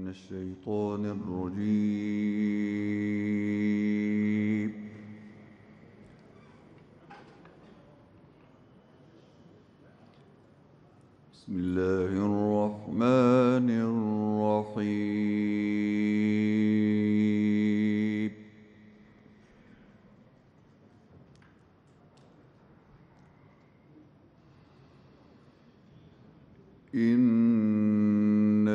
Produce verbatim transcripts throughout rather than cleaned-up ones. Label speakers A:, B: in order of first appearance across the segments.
A: من الشيطان الرجيم. بسم الله الرحمن الرحيم. إن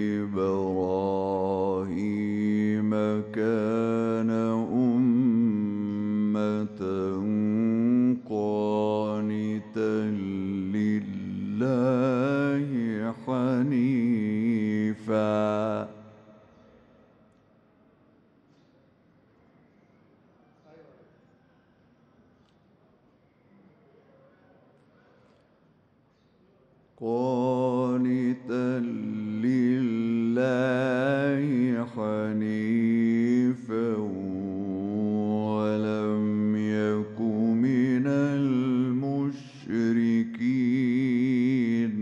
A: إبراهيم كان أمة قانتا لله حنيفا قانتا لله حنيفا ولم يك من المشركين.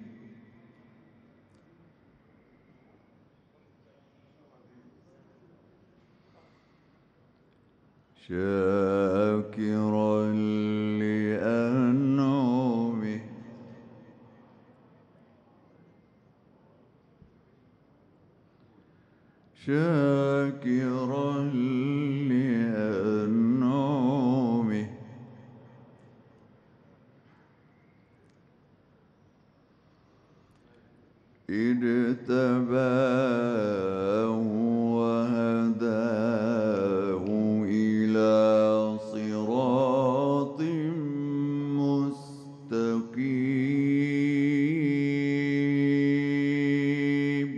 A: شاكرا لأنعمه شاكرا لأنعمه اجتباه وهداه إلى صراط مستقيم.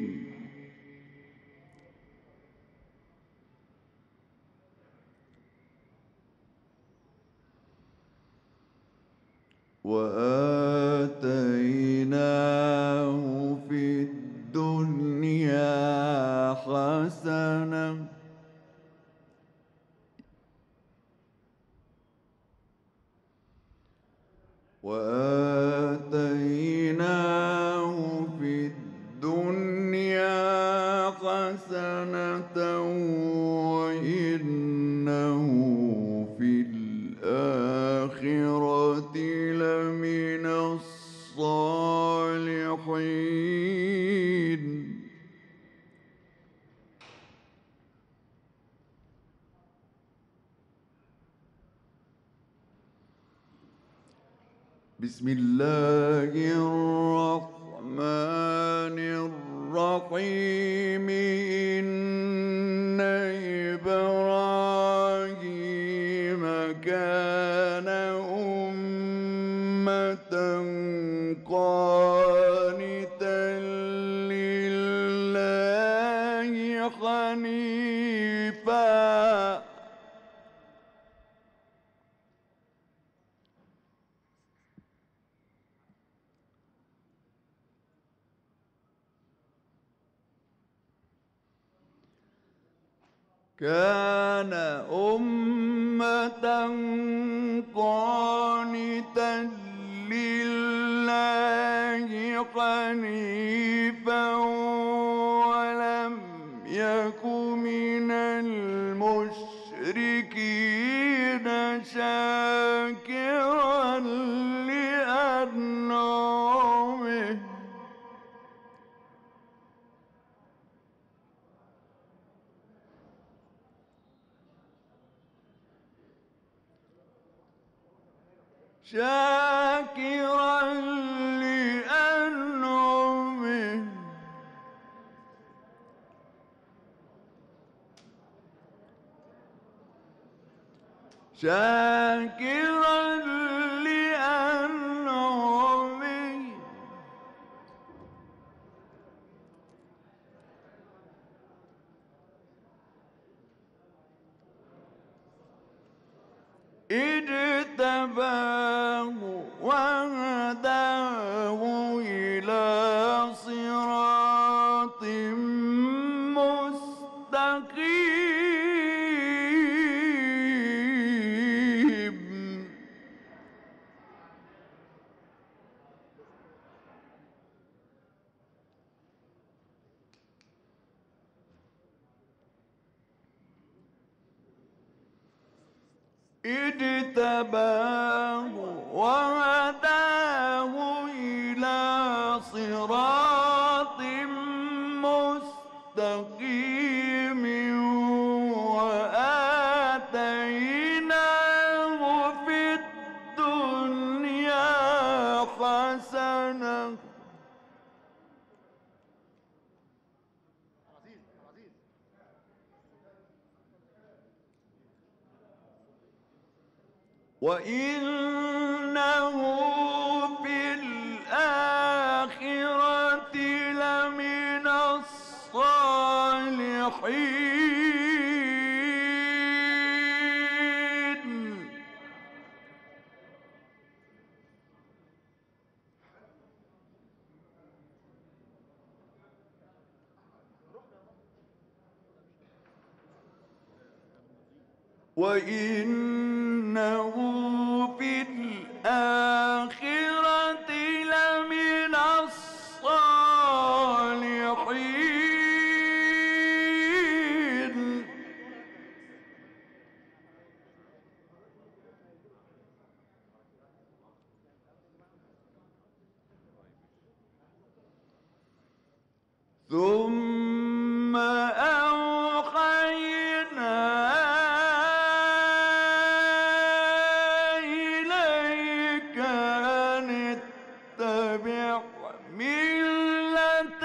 A: وآتيناه في الدنيا حسنة وآتيناه في الدنيا حسنة وإنه في الآخرة لمن الصالحين. بسم الله الرحمن الرحيم. إن إبراهيم كان أمة قانتا لله حنيفا كان أمة قانتا لله حنيفا ولم يك من المشركين شاكرا لأنعمه شاكرا لأنعمه شاكرا لأنعمه اجتباه وهداه إلى صراط مستقيم. اجتباه وهداه إلى صراط مستقيم وآتيناه في الدنيا حسنة وإنه في الآخرة لمن الصالحين. وإنه في الآخرة لمن الصالحين. ثم أوحينا إليك أن اتبع ملة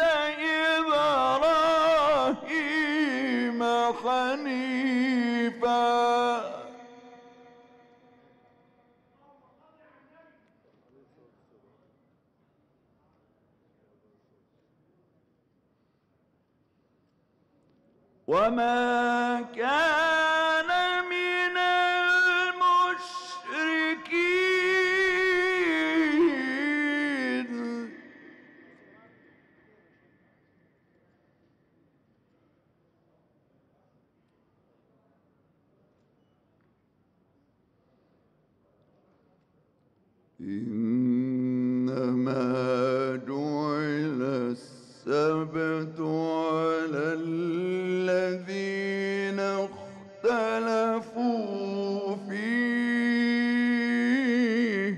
A: إبراهيم حنيفا وما كان من المشركين. إنما جعل السبت على الذين اختلفوا فيه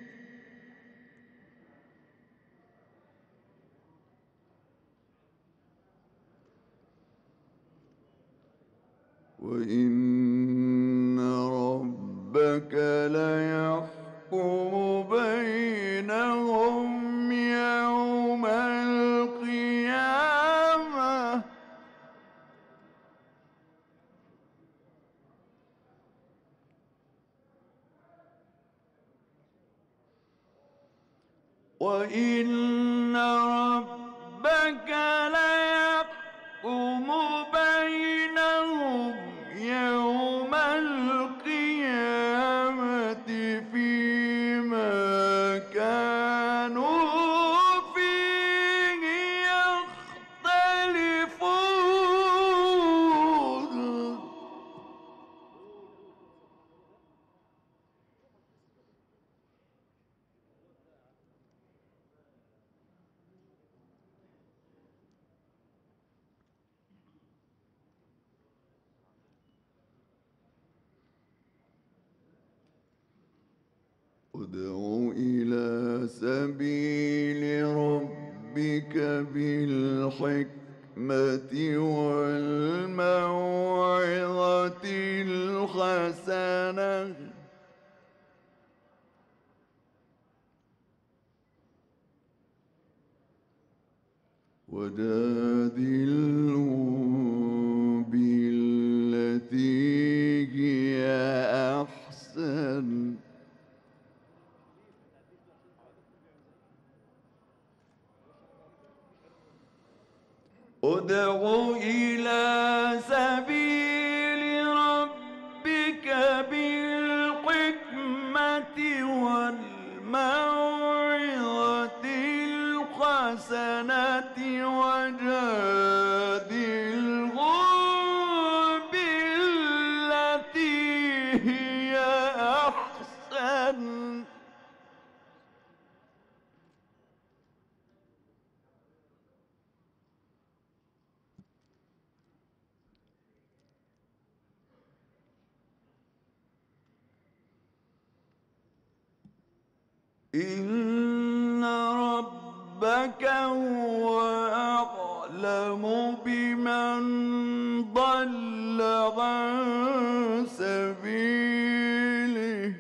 A: وإن ربك ليحكم بينهم يوم القيامة وإن ربك ليحكم بينهم يوم القيامة فيما كانوا فيه يختلفون. ادع إلى سبيل ربك بالحكمة والموعظة الحسنة وجادلهم بالتي هي أحسن ادع إلى سبيل ربك بالحكمة والموعظة الحسنة وجادلهم بالتي هي أحسن إن ربك هو أعلم بمن ضل عن سبيله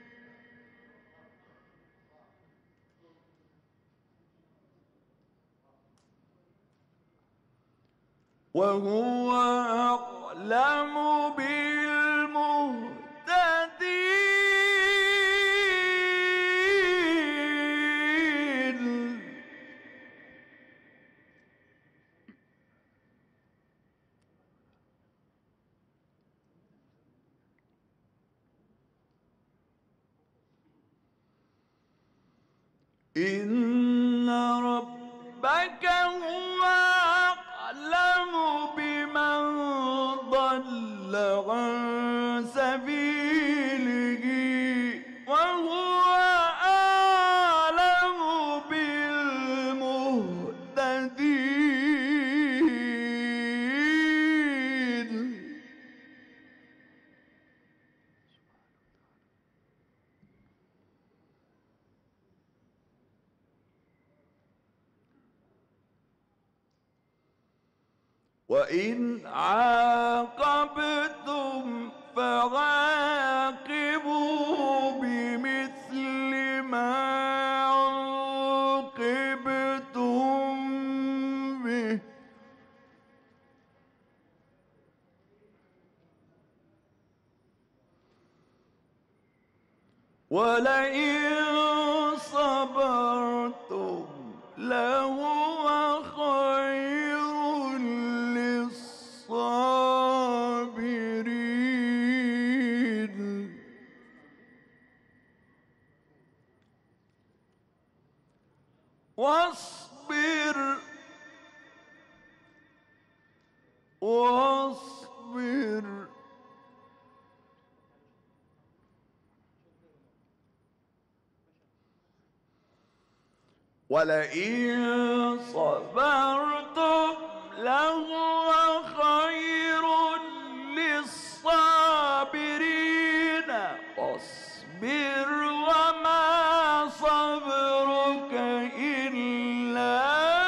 A: وهو أعلم بالمهتدين. إن ربك هو أعلم بمن ضل عن سبيله وهو أعلم بالمهتدين. وإن عاقبتم فعاقبوا بمثل ما عوقبتم به ولئن صبرتم لهو خير للصابرين. واصبر واصبر ولئن صبرتم لهو خير للصابرين. واصبر وما صبرك إلا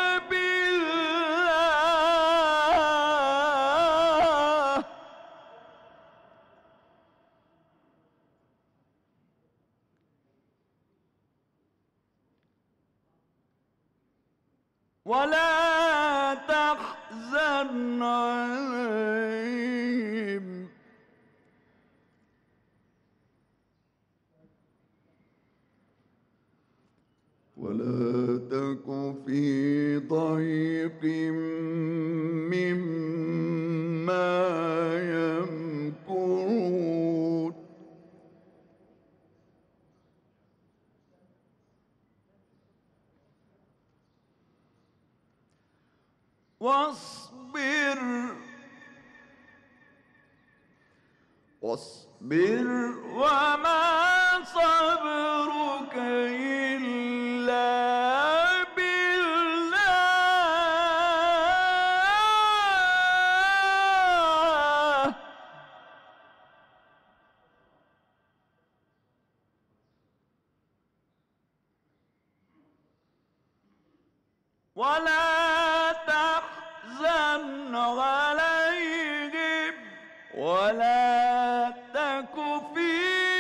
A: بالله ولا تحزن عليهم ولا تك في ضيق مما يمكرون. واصبر واصبر وما صبرك إلا بالله ولا تحزن عليهم ولا تك في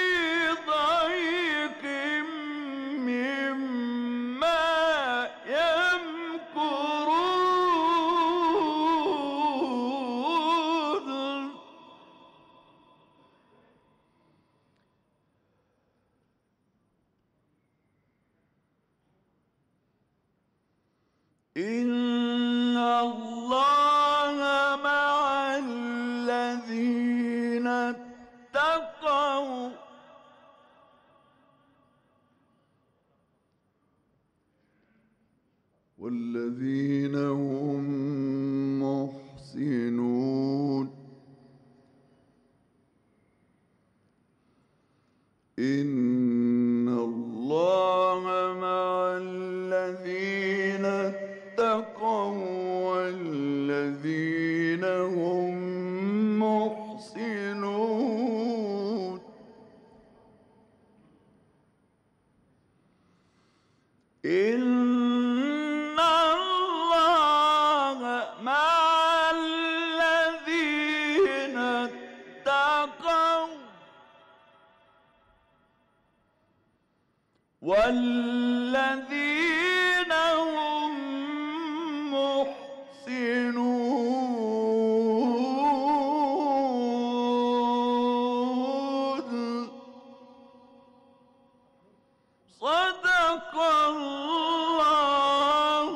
A: ضيق مما يمكرون. إن الله مع الذين اتقوا والذين هم محسنون. إن الله مع الذين اتقوا والذين هم محسنون. والذين هم محسنون. صدق الله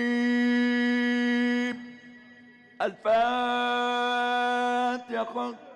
A: العظيم. الفاتحة.